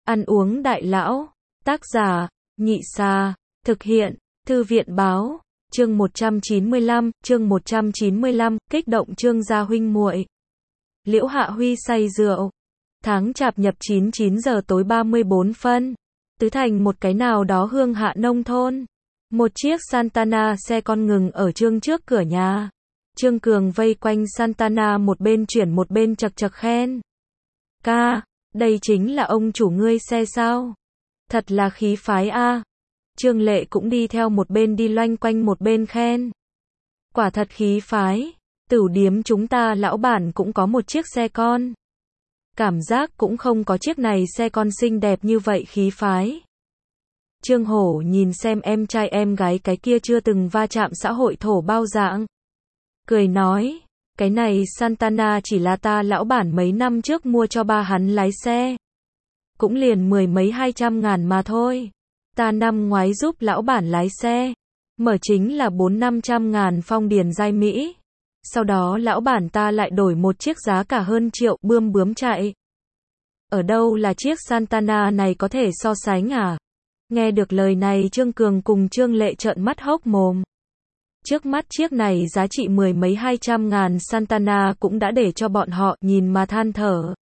Ăn uống đại lão. Tác giả, Nhị Sa. Thực hiện, Thư viện báo. Chương 195, kích động Trương gia huynh muội. Liễu Hạ Huy say rượu. Tháng Chạp nhập 9 giờ tối 34 phân. Tứ Thành một cái nào đó hương hạ nông thôn. Một chiếc Santana xe con ngừng ở Trương trước cửa nhà. Trương Cường vây quanh Santana một bên chuyển một bên chậc chậc khen. Ca, đây chính là ông chủ ngươi xe sao? Thật là khí phái a. Trương Lệ cũng đi theo một bên đi loanh quanh một bên khen. Quả thật khí phái, tửu điếm chúng ta lão bản cũng có một chiếc xe con. Cảm giác cũng không có chiếc này xe con xinh đẹp như vậy khí phái. Trương Hổ nhìn xem em trai em gái cái kia chưa từng va chạm xã hội thổ bao dạng. Cười nói, cái này Santana chỉ là ta lão bản mấy năm trước mua cho ba hắn lái xe. Cũng liền 10 mấy 200 ngàn mà thôi. Ta năm ngoái giúp lão bản lái xe. Mở chính là 400-500 ngàn phong điền giai Mỹ. Sau đó lão bản ta lại đổi một chiếc giá cả hơn triệu bươm bướm chạy. Ở đâu là chiếc Santana này có thể so sánh à? Nghe được lời này Trương Cường cùng Trương Lệ trợn mắt hốc mồm. Trước mắt chiếc này giá trị 10 mấy 200 ngàn Santana cũng đã để cho bọn họ nhìn mà than thở.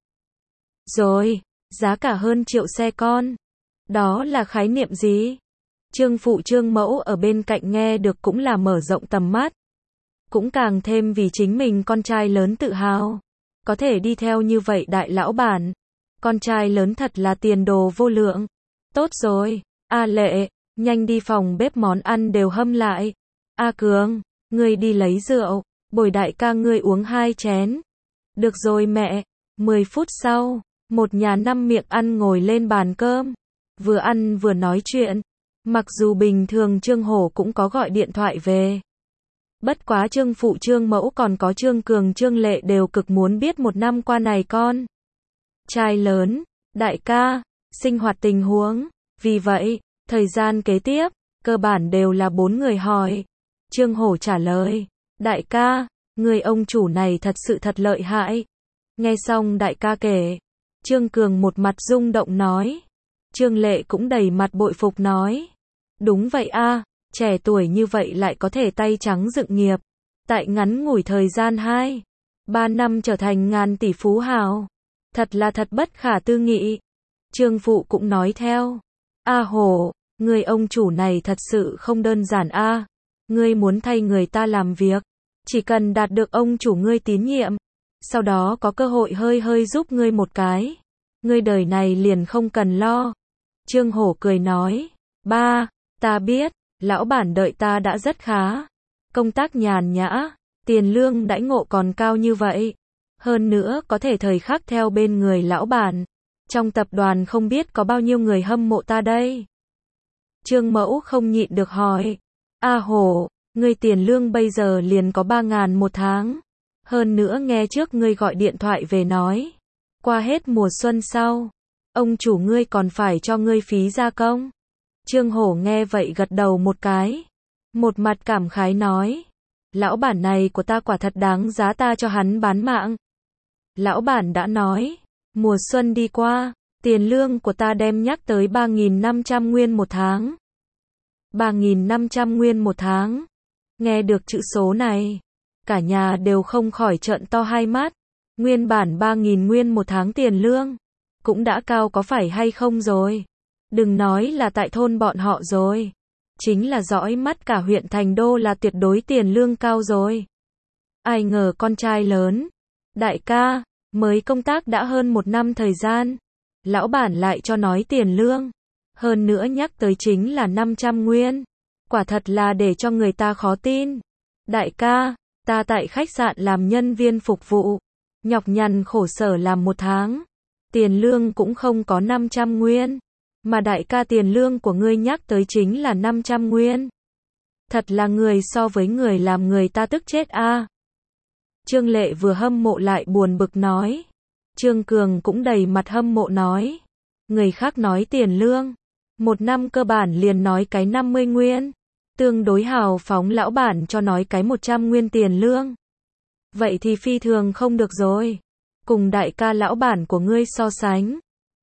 Rồi, giá cả hơn triệu xe con. Đó là khái niệm gì? Trương phụ Trương mẫu ở bên cạnh nghe được cũng là mở rộng tầm mắt. Cũng càng thêm vì chính mình con trai lớn tự hào. Có thể đi theo như vậy đại lão bản. Con trai lớn thật là tiền đồ vô lượng. Tốt rồi, A Lệ, nhanh đi phòng bếp món ăn đều hâm lại. A Cường, ngươi đi lấy rượu, bồi đại ca ngươi uống 2 chén. Được rồi mẹ. 10 phút sau, một nhà 5 miệng ăn ngồi lên bàn cơm. Vừa ăn vừa nói chuyện. Mặc dù bình thường Trương Hổ cũng có gọi điện thoại về. Bất quá Trương phụ Trương mẫu còn có Trương Cường Trương Lệ đều cực muốn biết một năm qua này con trai lớn, đại ca, sinh hoạt tình huống. Vì vậy, thời gian kế tiếp, cơ bản đều là 4 người hỏi. Trương Hổ trả lời, đại ca, người ông chủ này thật sự thật lợi hại. Nghe xong đại ca kể, Trương Cường một mặt rung động nói. Trương Lệ cũng đầy mặt bội phục nói. Đúng vậy a, trẻ tuổi như vậy lại có thể tay trắng dựng nghiệp. Tại ngắn ngủi thời gian 2-3 năm trở thành ngàn tỷ phú hào. Thật là thật bất khả tư nghị. Trương phụ cũng nói theo. A Hổ, người ông chủ này thật sự không đơn giản a. Ngươi muốn thay người ta làm việc, chỉ cần đạt được ông chủ ngươi tín nhiệm, sau đó có cơ hội hơi hơi giúp ngươi một cái, ngươi đời này liền không cần lo. Trương Hổ cười nói, ba, ta biết, lão bản đợi ta đã rất khá. Công tác nhàn nhã, tiền lương đãi ngộ còn cao như vậy. Hơn nữa có thể thời khắc theo bên người lão bản. Trong tập đoàn không biết có bao nhiêu người hâm mộ ta đây. Trương Mẫu không nhịn được hỏi. A Hổ, ngươi tiền lương bây giờ liền có 3.000 một tháng. Hơn nữa nghe trước ngươi gọi điện thoại về nói. Qua hết mùa xuân sau, ông chủ ngươi còn phải cho ngươi phí gia công. Trương Hổ nghe vậy gật đầu một cái. Một mặt cảm khái nói. Lão bản này của ta quả thật đáng giá ta cho hắn bán mạng. Lão bản đã nói. Mùa xuân đi qua, tiền lương của ta đem nhắc tới 3.500 nguyên một tháng. 3.500 nguyên một tháng. Nghe được chữ số này, cả nhà đều không khỏi trợn to hai mắt. Nguyên bản 3.000 nguyên một tháng tiền lương, cũng đã cao có phải hay không rồi. Đừng nói là tại thôn bọn họ rồi. Chính là dõi mắt cả huyện thành đô là tuyệt đối tiền lương cao rồi. Ai ngờ con trai lớn, đại ca, mới công tác đã hơn 1 năm thời gian. Lão bản lại cho nói tiền lương. Hơn nữa nhắc tới chính là 500 nguyên. Quả thật là để cho người ta khó tin. Đại ca, ta tại khách sạn làm nhân viên phục vụ. Nhọc nhằn khổ sở làm 1 tháng. Tiền lương cũng không có 500 nguyên. Mà đại ca tiền lương của ngươi nhắc tới chính là 500 nguyên. Thật là người so với người làm người ta tức chết a. Trương Lệ vừa hâm mộ lại buồn bực nói. Trương Cường cũng đầy mặt hâm mộ nói. Người khác nói tiền lương. 1 năm cơ bản liền nói cái 50 nguyên. Tương đối hào phóng lão bản cho nói cái 100 nguyên tiền lương. Vậy thì phi thường không được rồi. Cùng đại ca lão bản của ngươi so sánh.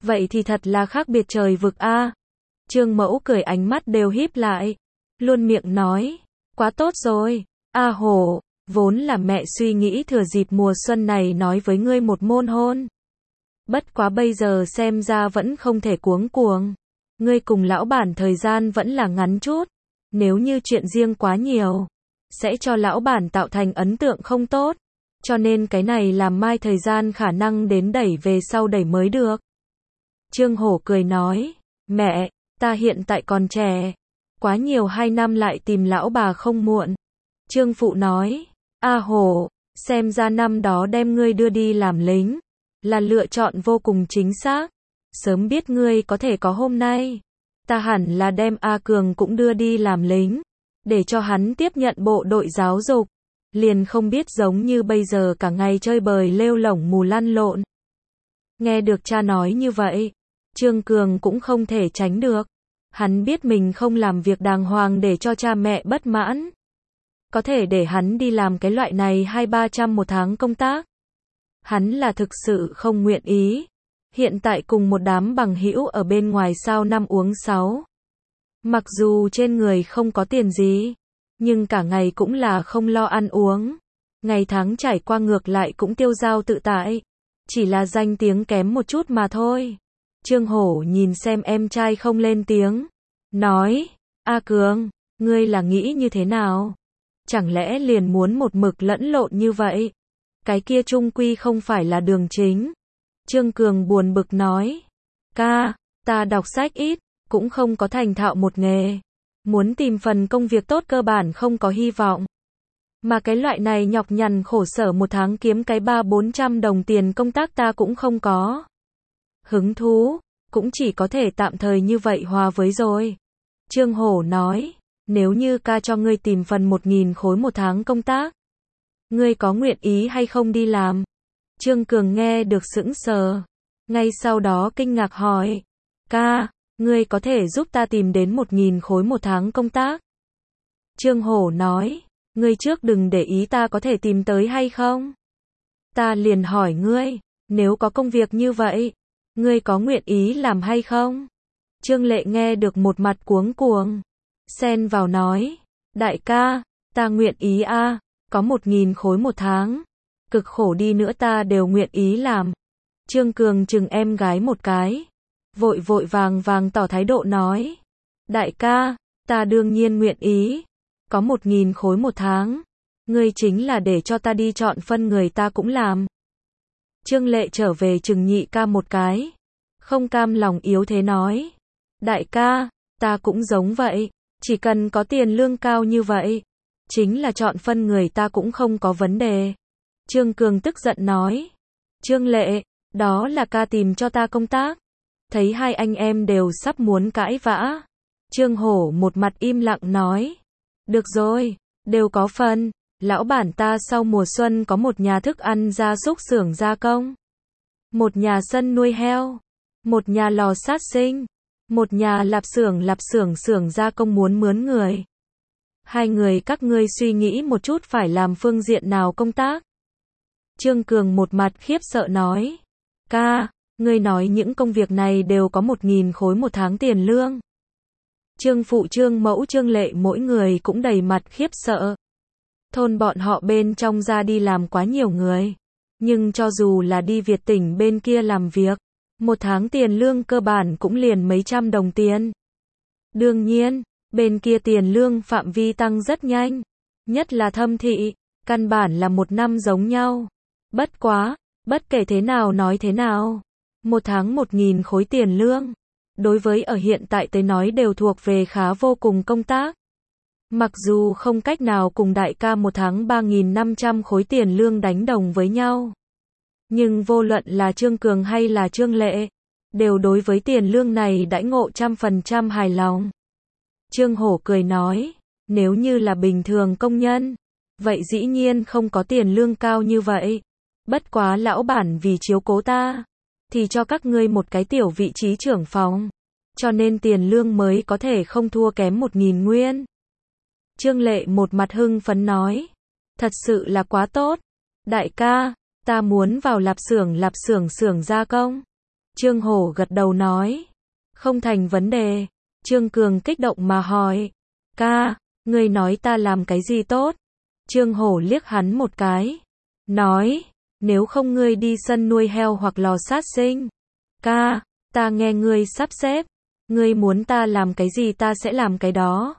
Vậy thì thật là khác biệt trời vực a. Trương Mẫu cười ánh mắt đều híp lại. Luôn miệng nói. Quá tốt rồi. A Hổ, vốn là mẹ suy nghĩ thừa dịp mùa xuân này nói với ngươi một môn hôn. Bất quá bây giờ xem ra vẫn không thể cuống cuồng. Ngươi cùng lão bản thời gian vẫn là ngắn chút. Nếu như chuyện riêng quá nhiều, sẽ cho lão bản tạo thành ấn tượng không tốt. Cho nên cái này làm mai thời gian khả năng đến đẩy về sau đẩy mới được. Trương Hổ cười nói. Mẹ, ta hiện tại còn trẻ. Quá nhiều 2 năm lại tìm lão bà không muộn. Trương Phụ nói. A Hổ, xem ra năm đó đem ngươi đưa đi làm lính là lựa chọn vô cùng chính xác. Sớm biết ngươi có thể có hôm nay, ta hẳn là đem A Cường cũng đưa đi làm lính, để cho hắn tiếp nhận bộ đội giáo dục, liền không biết giống như bây giờ cả ngày chơi bời lêu lổng mù lăn lộn. Nghe được cha nói như vậy, Trương Cường cũng không thể tránh được. Hắn biết mình không làm việc đàng hoàng để cho cha mẹ bất mãn. Có thể để hắn đi làm cái loại này 200-300 một tháng công tác. Hắn là thực sự không nguyện ý. Hiện tại cùng một đám bằng hữu ở bên ngoài sao năm uống sáu. Mặc dù trên người không có tiền gì, nhưng cả ngày cũng là không lo ăn uống. Ngày tháng trải qua ngược lại cũng tiêu dao tự tại. Chỉ là danh tiếng kém một chút mà thôi. Trương Hổ nhìn xem em trai không lên tiếng. Nói, A Cường, ngươi là nghĩ như thế nào? Chẳng lẽ liền muốn một mực lẫn lộn như vậy? Cái kia chung quy không phải là đường chính. Trương Cường buồn bực nói. Ca, ta đọc sách ít, cũng không có thành thạo một nghề. Muốn tìm phần công việc tốt cơ bản không có hy vọng. Mà cái loại này nhọc nhằn khổ sở một tháng kiếm cái 300-400 đồng tiền công tác ta cũng không có hứng thú, cũng chỉ có thể tạm thời như vậy hòa với rồi. Trương Hổ nói, nếu như ca cho ngươi tìm phần 1.000 khối một tháng công tác, ngươi có nguyện ý hay không đi làm? Trương Cường nghe được sững sờ, ngay sau đó kinh ngạc hỏi, ca, ngươi có thể giúp ta tìm đến 1.000 khối một tháng công tác? Trương Hổ nói, ngươi trước đừng để ý ta có thể tìm tới hay không. Ta liền hỏi ngươi, nếu có công việc như vậy, ngươi có nguyện ý làm hay không? Trương Lệ nghe được một mặt cuống cuồng, xen vào nói, đại ca, ta nguyện ý a, có 1.000 khối một tháng, cực khổ đi nữa ta đều nguyện ý làm. Trương Cường chừng em gái một cái, vội vội vàng vàng tỏ thái độ nói, đại ca, ta đương nhiên nguyện ý, có 1.000 khối một tháng, ngươi chính là để cho ta đi chọn phân người ta cũng làm. Trương Lệ trở về chừng nhị ca một cái, không cam lòng yếu thế nói, đại ca, ta cũng giống vậy, chỉ cần có tiền lương cao như vậy, chính là chọn phân người ta cũng không có vấn đề. Trương Cường tức giận nói, Trương Lệ, đó là ca tìm cho ta công tác. Thấy hai anh em đều sắp muốn cãi vã, Trương Hổ một mặt im lặng nói, được rồi, đều có phần, lão bản ta sau mùa xuân có một nhà thức ăn gia súc xưởng gia công, một nhà sân nuôi heo, một nhà lò sát sinh, một nhà lạp xưởng xưởng gia công muốn mướn người. Hai người các ngươi suy nghĩ một chút phải làm phương diện nào công tác? Trương Cường một mặt khiếp sợ nói, ca, ngươi nói những công việc này đều có 1.000 khối một tháng tiền lương. Trương Phụ, Trương Mẫu, Trương Lệ mỗi người cũng đầy mặt khiếp sợ. Thôn bọn họ bên trong ra đi làm quá nhiều người. Nhưng cho dù là đi Việt tỉnh bên kia làm việc, một tháng tiền lương cơ bản cũng liền mấy trăm đồng tiền. Đương nhiên, bên kia tiền lương phạm vi tăng rất nhanh. Nhất là Thâm Thị, căn bản là một năm giống nhau. Bất quá, bất kể thế nào nói thế nào, một tháng 1.000 khối tiền lương, đối với ở hiện tại tới nói đều thuộc về khá vô cùng công tác. Mặc dù không cách nào cùng đại ca một tháng 3.500 khối tiền lương đánh đồng với nhau, nhưng vô luận là Trương Cường hay là Trương Lệ, đều đối với tiền lương này đãi ngộ 100% hài lòng. Trương Hổ cười nói, nếu như là bình thường công nhân, vậy dĩ nhiên không có tiền lương cao như vậy. Bất quá lão bản vì chiếu cố ta, thì cho các ngươi một cái tiểu vị trí trưởng phòng, cho nên tiền lương mới có thể không thua kém 1.000 nguyên. Trương Lệ một mặt hưng phấn nói, thật sự là quá tốt. Đại ca, ta muốn vào lạp xưởng xưởng gia công. Trương Hổ gật đầu nói. Không thành vấn đề. Trương Cường kích động mà hỏi. Ca, ngươi nói ta làm cái gì tốt? Trương Hổ liếc hắn một cái. Nói, nếu không ngươi đi sân nuôi heo hoặc lò sát sinh. Ca, ta nghe ngươi sắp xếp. Ngươi muốn ta làm cái gì ta sẽ làm cái đó.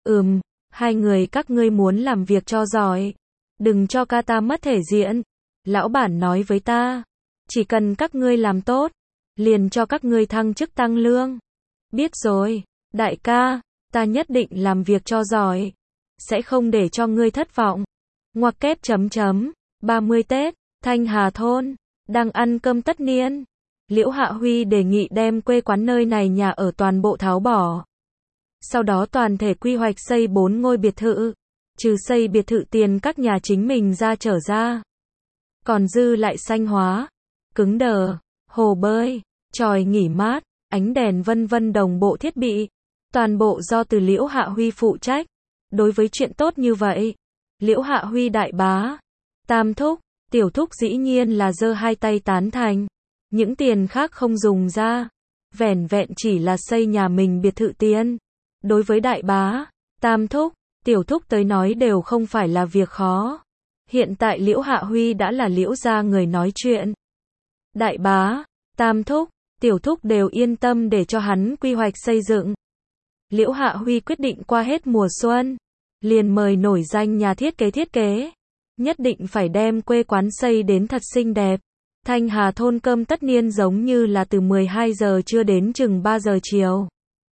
Hai người các ngươi muốn làm việc cho giỏi. Đừng cho ca ta mất thể diện. Lão bản nói với ta. Chỉ cần các ngươi làm tốt. Liền cho các ngươi thăng chức tăng lương. Biết rồi, đại ca, ta nhất định làm việc cho giỏi. Sẽ không để cho ngươi thất vọng. Ngoặc kép chấm chấm. 30 Tết, Thanh Hà thôn. Đang ăn cơm tất niên. Liễu Hạ Huy đề nghị đem quê quán nơi này nhà ở toàn bộ tháo bỏ. Sau đó toàn thể quy hoạch xây 4 ngôi biệt thự. Trừ xây biệt thự tiền các nhà chính mình ra trở ra. Còn dư lại xanh hóa, cứng đờ, hồ bơi, chòi nghỉ mát, ánh đèn vân vân đồng bộ thiết bị. Toàn bộ do từ Liễu Hạ Huy phụ trách. Đối với chuyện tốt như vậy, Liễu Hạ Huy đại bá, tam thúc, tiểu thúc dĩ nhiên là giơ hai tay tán thành. Những tiền khác không dùng ra. Vẻn vẹn chỉ là xây nhà mình biệt thự tiền. Đối với đại bá, tam thúc, tiểu thúc tới nói đều không phải là việc khó. Hiện tại Liễu Hạ Huy đã là Liễu gia người nói chuyện. Đại bá, tam thúc, tiểu thúc đều yên tâm để cho hắn quy hoạch xây dựng. Liễu Hạ Huy quyết định qua hết mùa xuân, liền mời nổi danh nhà thiết kế. Nhất định phải đem quê quán xây đến thật xinh đẹp. Thanh Hà thôn cơm tất niên giống như là từ 12 giờ trưa đến chừng 3 giờ chiều.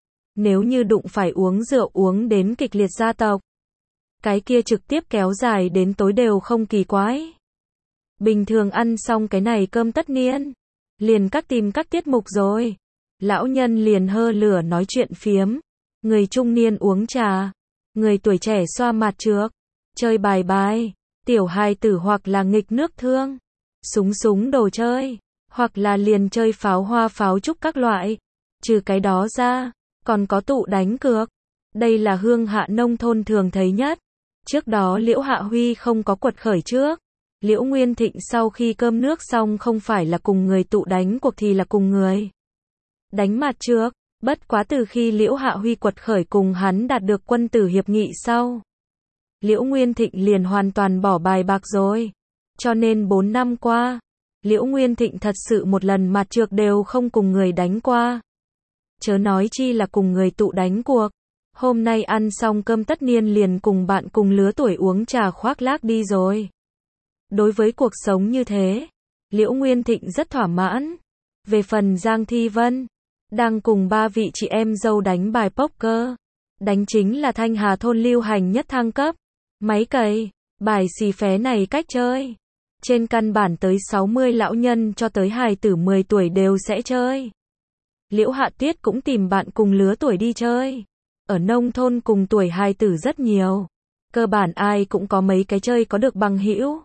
Nếu như đụng phải uống rượu uống đến kịch liệt gia tộc, cái kia trực tiếp kéo dài đến tối đều không kỳ quái. Bình thường ăn xong cái này cơm tất niên, liền tìm các tiết mục rồi. Lão nhân liền hơ lửa nói chuyện phiếm, người trung niên uống trà, người tuổi trẻ xoa mặt trược, chơi bài, tiểu hài tử hoặc là nghịch nước thương, súng đồ chơi, hoặc là liền chơi pháo hoa pháo trúc các loại. Trừ cái đó ra, còn có tụ đánh cược. Đây là hương hạ nông thôn thường thấy nhất. Trước đó Liễu Hạ Huy không có quật khởi trước. Liễu Nguyên Thịnh sau khi cơm nước xong không phải là cùng người tụ đánh cuộc thì là cùng người đánh mặt trược. Bất quá từ khi Liễu Hạ Huy quật khởi cùng hắn đạt được quân tử hiệp nghị sau, Liễu Nguyên Thịnh liền hoàn toàn bỏ bài bạc rồi. Cho nên 4 năm qua, Liễu Nguyên Thịnh thật sự một lần mặt trược đều không cùng người đánh qua. Chớ nói chi là cùng người tụ đánh cuộc. Hôm nay ăn xong cơm tất niên liền cùng bạn cùng lứa tuổi uống trà khoác lác đi rồi. Đối với cuộc sống như thế, Liễu Nguyên Thịnh rất thỏa mãn. Về phần Giang Thi Vân, đang cùng 3 vị chị em dâu đánh bài poker. Đánh chính là Thanh Hà thôn lưu hành nhất thang cấp. Máy cày, bài xì phé này cách chơi. Trên căn bản tới 60 lão nhân cho tới hài tử 10 tuổi đều sẽ chơi. Liễu Hạ Tuyết cũng tìm bạn cùng lứa tuổi đi chơi. Ở nông thôn cùng tuổi hài tử rất nhiều. Cơ bản ai cũng có mấy cái chơi có được bằng hữu.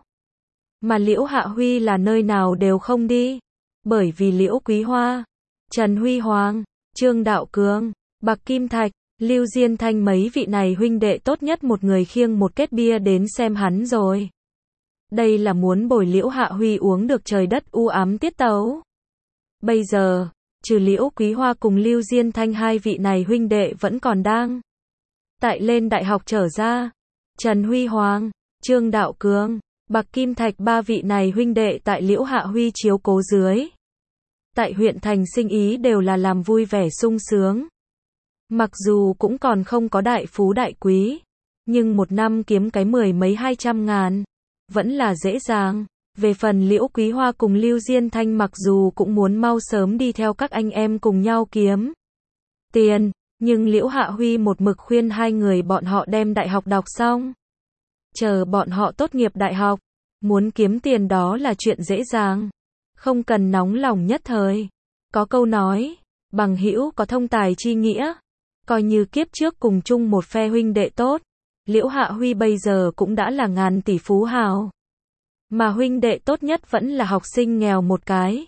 Mà Liễu Hạ Huy là nơi nào đều không đi. Bởi vì Liễu Quý Hoa, Trần Huy Hoàng, Trương Đạo Cường, Bạc Kim Thạch, Lưu Diên Thanh mấy vị này huynh đệ tốt nhất một người khiêng một kết bia đến xem hắn rồi. Đây là muốn bồi Liễu Hạ Huy uống được trời đất u ám tiết tấu. Bây giờ, trừ Liễu Quý Hoa cùng Lưu Diên Thanh hai vị này huynh đệ vẫn còn đang tại lên đại học trở ra. Trần Huy Hoàng, Trương Đạo Cường, Bạc Kim Thạch ba vị này huynh đệ tại Liễu Hạ Huy chiếu cố dưới. Tại huyện thành sinh ý đều là làm vui vẻ sung sướng. Mặc dù cũng còn không có đại phú đại quý, nhưng một năm kiếm cái 10 mấy 200 ngàn, vẫn là dễ dàng. Về phần Liễu Quý Hoa cùng Lưu Diên Thanh mặc dù cũng muốn mau sớm đi theo các anh em cùng nhau kiếm tiền, nhưng Liễu Hạ Huy một mực khuyên hai người bọn họ đem đại học đọc xong. Chờ bọn họ tốt nghiệp đại học, muốn kiếm tiền đó là chuyện dễ dàng, không cần nóng lòng nhất thời. Có câu nói, bằng hữu có thông tài chi nghĩa, coi như kiếp trước cùng chung một phe huynh đệ tốt. Liễu Hạ Huy bây giờ cũng đã là ngàn tỷ phú hào. Mà huynh đệ tốt nhất vẫn là học sinh nghèo một cái.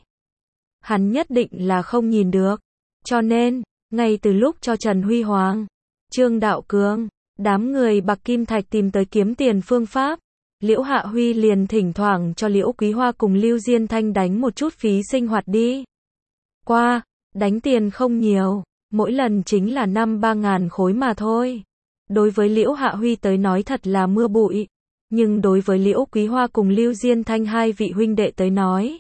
Hắn nhất định là không nhìn được. Cho nên, ngay từ lúc cho Trần Huy Hoàng, Trương Đạo Cường, đám người Bạc Kim Thạch tìm tới kiếm tiền phương pháp, Liễu Hạ Huy liền thỉnh thoảng cho Liễu Quý Hoa cùng Lưu Diên Thanh đánh một chút phí sinh hoạt đi. qua, đánh tiền không nhiều, mỗi lần chính là 5-3 ngàn khối mà thôi. Đối với Liễu Hạ Huy tới nói thật là mưa bụi, nhưng đối với Liễu Quý Hoa cùng Lưu Diên Thanh hai vị huynh đệ tới nói,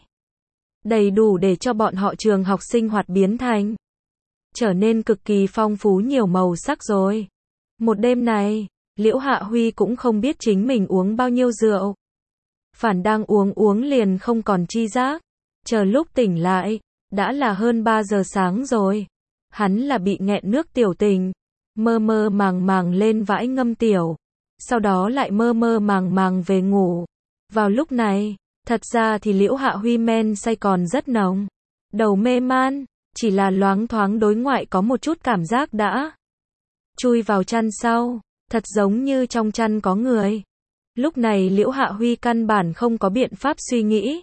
đầy đủ để cho bọn họ trường học sinh hoạt biến thành trở nên cực kỳ phong phú nhiều màu sắc rồi. Một đêm này, Liễu Hạ Huy cũng không biết chính mình uống bao nhiêu rượu. Phản đang uống liền không còn chi giác. Chờ lúc tỉnh lại, đã là hơn 3 giờ sáng rồi. Hắn là bị nghẹn nước tiểu tình, mơ mơ màng màng lên vãi ngâm tiểu, sau đó lại mơ mơ màng màng về ngủ. Vào lúc này, thật ra thì Liễu Hạ Huy men say còn rất nồng, đầu mê man, chỉ là loáng thoáng đối ngoại có một chút cảm giác đã chui vào chăn sau, thật giống như trong chăn có người. Lúc này Liễu Hạ Huy căn bản không có biện pháp suy nghĩ,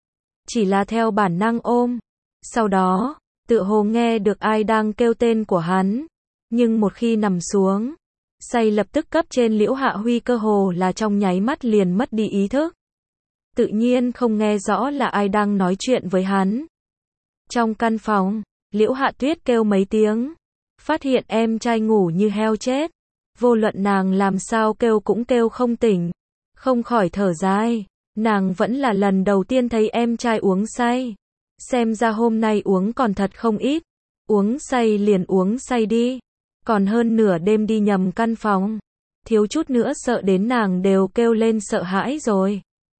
chỉ là theo bản năng ôm. Sau đó, tựa hồ nghe được ai đang kêu tên của hắn, nhưng một khi nằm xuống, say lập tức cấp trên Liễu Hạ Huy cơ hồ là trong nháy mắt liền mất đi ý thức. Tự nhiên không nghe rõ là ai đang nói chuyện với hắn. Trong căn phòng, Liễu Hạ Tuyết kêu mấy tiếng, phát hiện em trai ngủ như heo chết. Vô luận nàng làm sao kêu cũng kêu không tỉnh, không khỏi thở dài. Nàng vẫn là lần đầu tiên thấy em trai uống say. Xem ra hôm nay uống còn thật không ít. Uống say liền uống say đi. Còn hơn nửa đêm đi nhầm căn phòng. Thiếu chút nữa sợ đến nàng đều kêu lên sợ hãi rồi.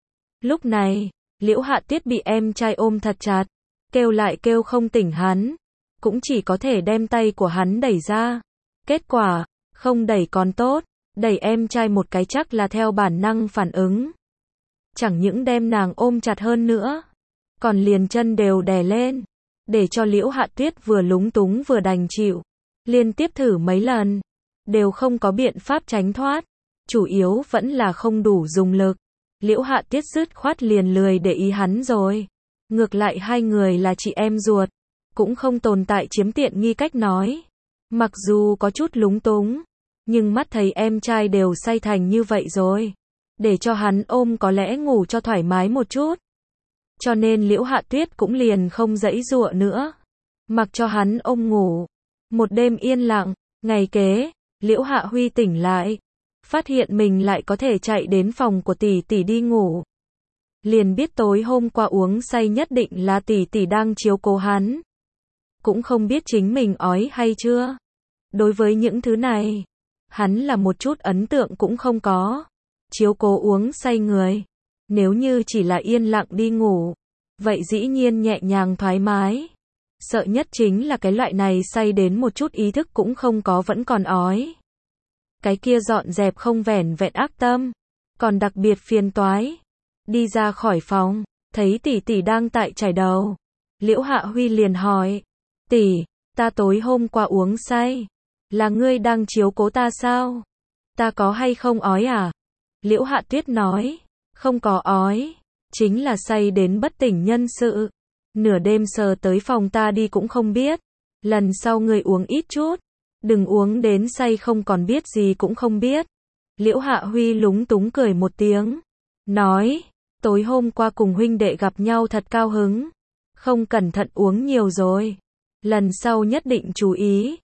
Lúc này, Liễu Hạ Tuyết bị em trai ôm thật chặt. Kêu lại kêu không tỉnh hắn. Cũng chỉ có thể đem tay của hắn đẩy ra. Kết quả, không đẩy còn tốt. Đẩy em trai một cái chắc là theo bản năng phản ứng. Chẳng những đem nàng ôm chặt hơn nữa, còn liền chân đều đè lên, để cho Liễu Hạ Tuyết vừa lúng túng vừa đành chịu. Liên tiếp thử mấy lần, đều không có biện pháp tránh thoát, chủ yếu vẫn là không đủ dùng lực. Liễu Hạ Tuyết dứt khoát liền lười để ý hắn rồi. Ngược lại hai người là chị em ruột, cũng không tồn tại chiếm tiện nghi cách nói. Mặc dù có chút lúng túng, nhưng mắt thấy em trai đều say thành như vậy rồi, để cho hắn ôm có lẽ ngủ cho thoải mái một chút. Cho nên Liễu Hạ Tuyết cũng liền không giãy giụa nữa, mặc cho hắn ôm ngủ. Một đêm yên lặng, ngày kế, Liễu Hạ Huy tỉnh lại, phát hiện mình lại có thể chạy đến phòng của tỷ tỷ đi ngủ. Liền biết tối hôm qua uống say nhất định là tỷ tỷ đang chiếu cố hắn. Cũng không biết chính mình ói hay chưa. Đối với những thứ này, hắn là một chút ấn tượng cũng không có. Chiếu cố uống say người, nếu như chỉ là yên lặng đi ngủ, vậy dĩ nhiên nhẹ nhàng thoải mái. Sợ nhất chính là cái loại này say đến một chút ý thức cũng không có vẫn còn ói. Cái kia dọn dẹp không vẻn vẹn ác tâm, còn đặc biệt phiền toái. Đi ra khỏi phòng, thấy tỷ tỷ đang tại chải đầu. Liễu Hạ Huy liền hỏi, tỷ, ta tối hôm qua uống say, là ngươi đang chiếu cố ta sao? Ta có hay không ói à? Liễu Hạ Tuyết nói, không có ói, chính là say đến bất tỉnh nhân sự. Nửa đêm sờ tới phòng ta đi cũng không biết. Lần sau ngươi uống ít chút, đừng uống đến say không còn biết gì cũng không biết. Liễu Hạ Huy lúng túng cười một tiếng, nói, tối hôm qua cùng huynh đệ gặp nhau thật cao hứng, không cẩn thận uống nhiều rồi, lần sau nhất định chú ý.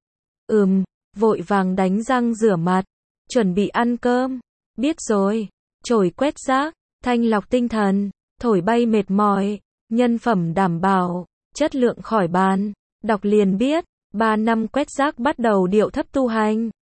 Vội vàng đánh răng rửa mặt, chuẩn bị ăn cơm. Biết rồi. Chổi quét rác, thanh lọc tinh thần, thổi bay mệt mỏi, nhân phẩm đảm bảo, chất lượng khỏi bàn. Đọc liền biết, 3 năm quét rác bắt đầu điệu thấp tu hành.